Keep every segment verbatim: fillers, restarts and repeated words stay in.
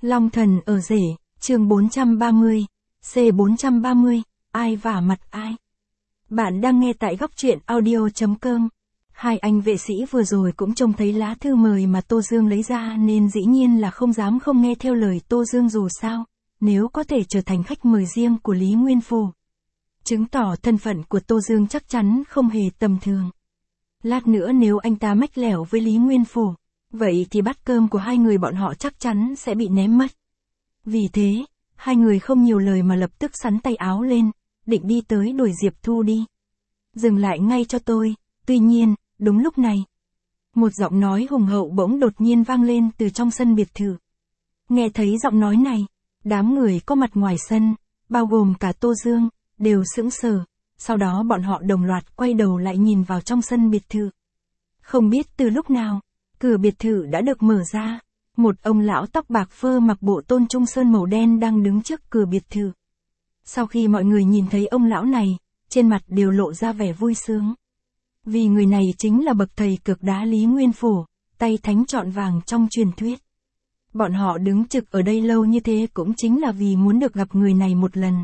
Long thần ở rể, chương bốn trăm ba mươi, C bốn trăm ba mươi, ai vả mặt ai? Bạn đang nghe tại góc truyện audio.com. Hai anh vệ sĩ vừa rồi cũng trông thấy lá thư mời mà Tô Dương lấy ra nên dĩ nhiên là không dám không nghe theo lời Tô Dương dù sao, nếu có thể trở thành khách mời riêng của Lý Nguyên Phổ. Chứng tỏ thân phận của Tô Dương chắc chắn không hề tầm thường. Lát nữa nếu anh ta mách lẻo với Lý Nguyên Phổ, vậy thì bát cơm của hai người bọn họ chắc chắn sẽ bị ném mất. Vì thế, hai người không nhiều lời mà lập tức xắn tay áo lên, định đi tới đuổi Diệp Thu đi. Dừng lại ngay cho tôi. Tuy nhiên, đúng lúc này, một giọng nói hùng hậu bỗng đột nhiên vang lên từ trong sân biệt thự. Nghe thấy giọng nói này, đám người có mặt ngoài sân, bao gồm cả Tô Dương, đều sững sờ, sau đó bọn họ đồng loạt quay đầu lại nhìn vào trong sân biệt thự. Không biết từ lúc nào, cửa biệt thự đã được mở ra, một ông lão tóc bạc phơ mặc bộ tôn trung sơn màu đen đang đứng trước cửa biệt thự. Sau khi mọi người nhìn thấy ông lão này, trên mặt đều lộ ra vẻ vui sướng. Vì người này chính là bậc thầy cực đá Lý Nguyên Phổ, tay thánh trọn vàng trong truyền thuyết. Bọn họ đứng trực ở đây lâu như thế cũng chính là vì muốn được gặp người này một lần.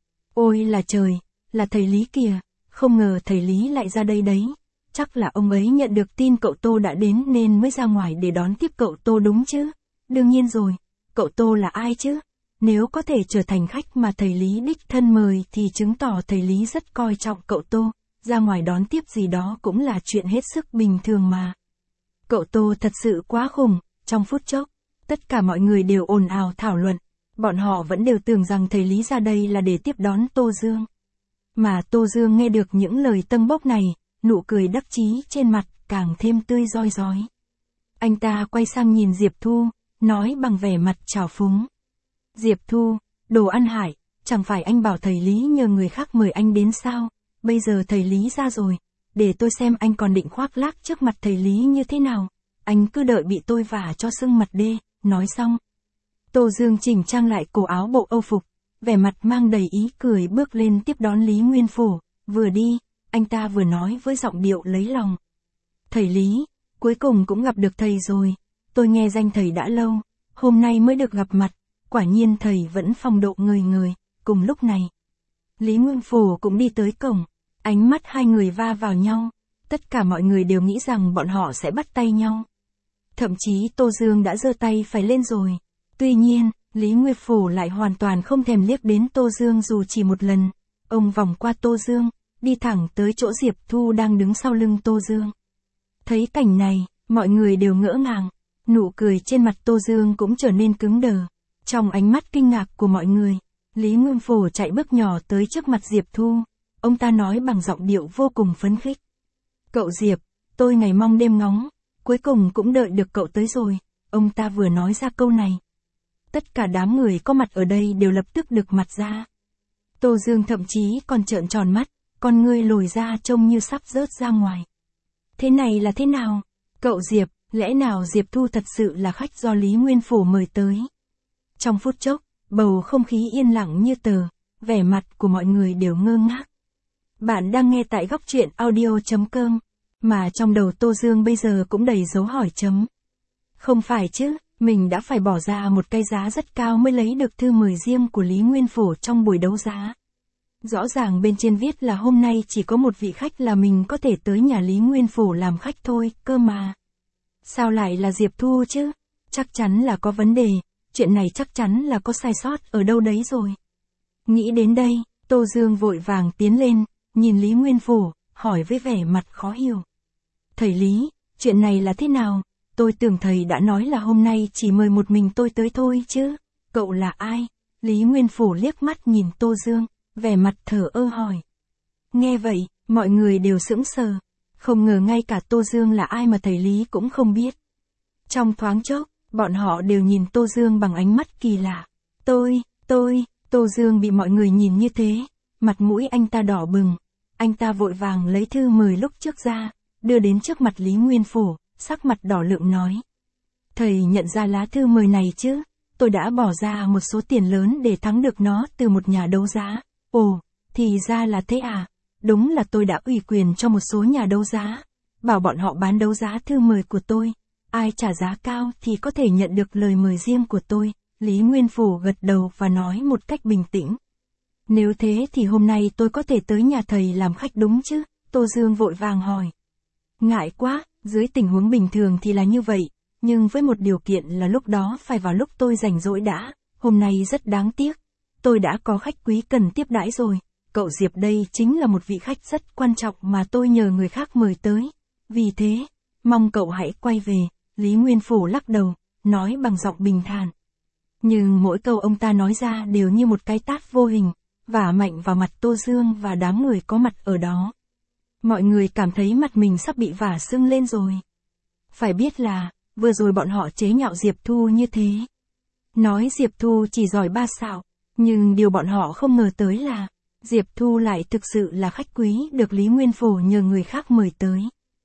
Ôi là trời, là thầy Lý kìa, không ngờ thầy Lý lại ra đây đấy. Chắc là ông ấy nhận được tin cậu Tô đã đến nên mới ra ngoài để đón tiếp cậu Tô đúng chứ. Đương nhiên rồi, cậu Tô là ai chứ? Nếu có thể trở thành khách mà thầy Lý đích thân mời thì chứng tỏ thầy Lý rất coi trọng cậu Tô, ra ngoài đón tiếp gì đó cũng là chuyện hết sức bình thường mà. Cậu Tô thật sự quá khủng, trong phút chốc, tất cả mọi người đều ồn ào thảo luận, bọn họ vẫn đều tưởng rằng thầy Lý ra đây là để tiếp đón Tô Dương. Mà Tô Dương nghe được những lời tâng bốc này, nụ cười đắc chí trên mặt càng thêm tươi rói rói. Anh ta quay sang nhìn Diệp Thu, nói bằng vẻ mặt trào phúng. Diệp Thu, đồ ăn hại, chẳng phải anh bảo thầy Lý nhờ người khác mời anh đến sao, bây giờ thầy Lý ra rồi, để tôi xem anh còn định khoác lác trước mặt thầy Lý như thế nào, anh cứ đợi bị tôi vả cho sưng mặt đê. Nói xong, Tô Dương chỉnh trang lại cổ áo bộ âu phục, vẻ mặt mang đầy ý cười bước lên tiếp đón Lý Nguyên Phổ, vừa đi, anh ta vừa nói với giọng điệu lấy lòng. Thầy Lý, cuối cùng cũng gặp được thầy rồi, tôi nghe danh thầy đã lâu, hôm nay mới được gặp mặt, quả nhiên thầy vẫn phong độ ngời ngời. Cùng lúc này, Lý Nguyên Phổ cũng đi tới cổng, ánh mắt hai người va vào nhau, tất cả mọi người đều nghĩ rằng bọn họ sẽ bắt tay nhau. Thậm chí Tô Dương đã giơ tay phải lên rồi, tuy nhiên, Lý Nguyên Phổ lại hoàn toàn không thèm liếc đến Tô Dương dù chỉ một lần, ông vòng qua Tô Dương, đi thẳng tới chỗ Diệp Thu đang đứng sau lưng Tô Dương. Thấy cảnh này, mọi người đều ngỡ ngàng, nụ cười trên mặt Tô Dương cũng trở nên cứng đờ. Trong ánh mắt kinh ngạc của mọi người, Lý Nguyên Phổ chạy bước nhỏ tới trước mặt Diệp Thu, ông ta nói bằng giọng điệu vô cùng phấn khích. Cậu Diệp, tôi ngày mong đêm ngóng, cuối cùng cũng đợi được cậu tới rồi, ông ta vừa nói ra câu này. Tất cả đám người có mặt ở đây đều lập tức được mặt ra. Tô Dương thậm chí còn trợn tròn mắt, con ngươi lồi ra trông như sắp rớt ra ngoài. Thế này là thế nào? Cậu Diệp, lẽ nào Diệp Thu thật sự là khách do Lý Nguyên Phổ mời tới? Trong phút chốc, bầu không khí yên lặng như tờ, vẻ mặt của mọi người đều ngơ ngác. Bạn đang nghe tại góc truyện audio.com, mà trong đầu Tô Dương bây giờ cũng đầy dấu hỏi chấm. Không phải chứ, mình đã phải bỏ ra một cái giá rất cao mới lấy được thư mời riêng của Lý Nguyên Phổ trong buổi đấu giá. Rõ ràng bên trên viết là hôm nay chỉ có một vị khách là mình có thể tới nhà Lý Nguyên Phổ làm khách thôi, cơ mà. Sao lại là Diệp Thu chứ? Chắc chắn là có vấn đề, chuyện này chắc chắn là có sai sót ở đâu đấy rồi. Nghĩ đến đây, Tô Dương vội vàng tiến lên, nhìn Lý Nguyên Phổ, hỏi với vẻ mặt khó hiểu. Thầy Lý, chuyện này là thế nào? Tôi tưởng thầy đã nói là hôm nay chỉ mời một mình tôi tới thôi chứ. Cậu là ai? Lý Nguyên Phổ liếc mắt nhìn Tô Dương, vẻ mặt thờ ơ hỏi. Nghe vậy, mọi người đều sững sờ. Không ngờ ngay cả Tô Dương là ai mà thầy Lý cũng không biết. Trong thoáng chốc, bọn họ đều nhìn Tô Dương bằng ánh mắt kỳ lạ. Tôi, tôi, Tô Dương bị mọi người nhìn như thế, mặt mũi anh ta đỏ bừng. Anh ta vội vàng lấy thư mời lúc trước ra, đưa đến trước mặt Lý Nguyên Phổ, sắc mặt đỏ lượng nói. Thầy nhận ra lá thư mời này chứ? Tôi đã bỏ ra một số tiền lớn để thắng được nó từ một nhà đấu giá. Ồ, thì ra là thế à? Đúng là tôi đã ủy quyền cho một số nhà đấu giá, bảo bọn họ bán đấu giá thư mời của tôi. Ai trả giá cao thì có thể nhận được lời mời riêng của tôi. Lý Nguyên Phổ gật đầu và nói một cách bình tĩnh. Nếu thế thì hôm nay tôi có thể tới nhà thầy làm khách đúng chứ? Tô Dương vội vàng hỏi. Ngại quá, dưới tình huống bình thường thì là như vậy, nhưng với một điều kiện là lúc đó phải vào lúc tôi rảnh rỗi đã, hôm nay rất đáng tiếc. Tôi đã có khách quý cần tiếp đãi rồi, cậu Diệp đây chính là một vị khách rất quan trọng mà tôi nhờ người khác mời tới. Vì thế, mong cậu hãy quay về, Lý Nguyên Phổ lắc đầu, nói bằng giọng bình thản. Nhưng mỗi câu ông ta nói ra đều như một cái tát vô hình, vả mạnh vào mặt Tô Dương và đám người có mặt ở đó. Mọi người cảm thấy mặt mình sắp bị vả sưng lên rồi. Phải biết là, vừa rồi bọn họ chế nhạo Diệp Thu như thế. Nói Diệp Thu chỉ giỏi ba xạo, nhưng điều bọn họ không ngờ tới là, Diệp Thu lại thực sự là khách quý được Lý Nguyên Phổ nhờ người khác mời tới.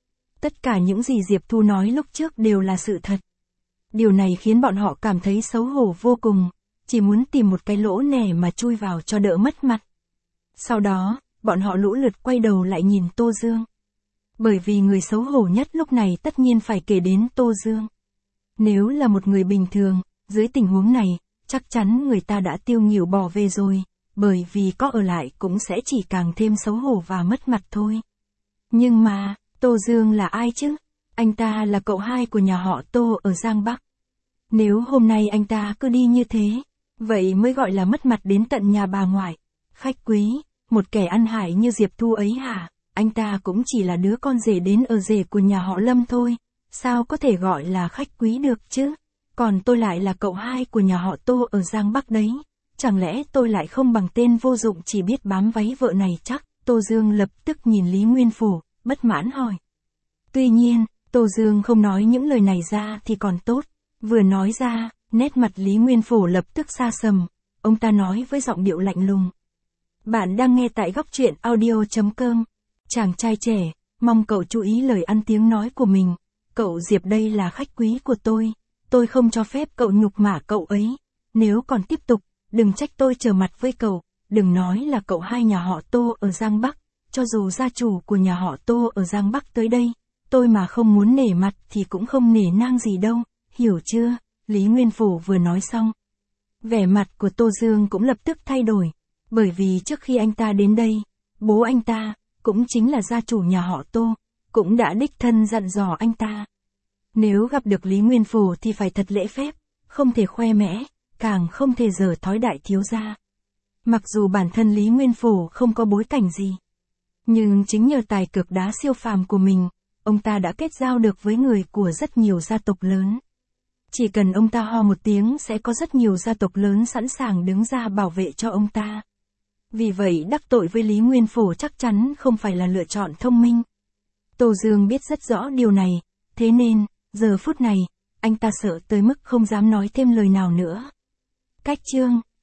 Tất cả những gì Diệp Thu nói lúc trước đều là sự thật. Điều này khiến bọn họ cảm thấy xấu hổ vô cùng, chỉ muốn tìm một cái lỗ nẻ mà chui vào cho đỡ mất mặt. Sau đó, bọn họ lũ lượt quay đầu lại nhìn Tô Dương. Bởi vì người xấu hổ nhất lúc này tất nhiên phải kể đến Tô Dương. Nếu là một người bình thường, dưới tình huống này, chắc chắn người ta đã tiêu nghỉu bỏ về rồi, bởi vì có ở lại cũng sẽ chỉ càng thêm xấu hổ và mất mặt thôi. Nhưng mà, Tô Dương là ai chứ? Anh ta là cậu hai của nhà họ Tô ở Giang Bắc. Nếu hôm nay anh ta cứ đi như thế, vậy mới gọi là mất mặt đến tận nhà bà ngoại. Khách quý, một kẻ ăn hại như Diệp Thu ấy hả? Anh ta cũng chỉ là đứa con rể đến ở rể của nhà họ Lâm thôi. Sao có thể gọi là khách quý được chứ? Còn tôi lại là cậu hai của nhà họ Tô ở Giang Bắc đấy. Chẳng lẽ tôi lại không bằng tên vô dụng chỉ biết bám váy vợ này chắc? Tô Dương lập tức nhìn Lý Nguyên Phổ, bất mãn hỏi. Tuy nhiên, Tô Dương không nói những lời này ra thì còn tốt. Vừa nói ra, nét mặt Lý Nguyên Phổ lập tức xa sầm. Ông ta nói với giọng điệu lạnh lùng. Bạn đang nghe tại góc truyện audio chấm com. Chàng trai trẻ, mong cậu chú ý lời ăn tiếng nói của mình. Cậu Diệp đây là khách quý của tôi. Tôi không cho phép cậu nhục mạ cậu ấy. Nếu còn tiếp tục, đừng trách tôi trở mặt với cậu. Đừng nói là cậu hai nhà họ Tô ở Giang Bắc. Cho dù gia chủ của nhà họ Tô ở Giang Bắc tới đây, tôi mà không muốn nể mặt thì cũng không nể nang gì đâu. Hiểu chưa? Lý Nguyên Phổ vừa nói xong. Vẻ mặt của Tô Dương cũng lập tức thay đổi. Bởi vì trước khi anh ta đến đây, bố anh ta, cũng chính là gia chủ nhà họ Tô, cũng đã đích thân dặn dò anh ta. Nếu gặp được Lý Nguyên Phổ thì phải thật lễ phép, không thể khoe mẽ, càng không thể dở thói đại thiếu gia. Mặc dù bản thân Lý Nguyên Phổ không có bối cảnh gì, nhưng chính nhờ tài cực đá siêu phàm của mình, ông ta đã kết giao được với người của rất nhiều gia tộc lớn. Chỉ cần ông ta ho một tiếng sẽ có rất nhiều gia tộc lớn sẵn sàng đứng ra bảo vệ cho ông ta. Vì vậy đắc tội với Lý Nguyên Phổ chắc chắn không phải là lựa chọn thông minh. Tô Dương biết rất rõ điều này, thế nên, giờ phút này, anh ta sợ tới mức không dám nói thêm lời nào nữa. Cách chương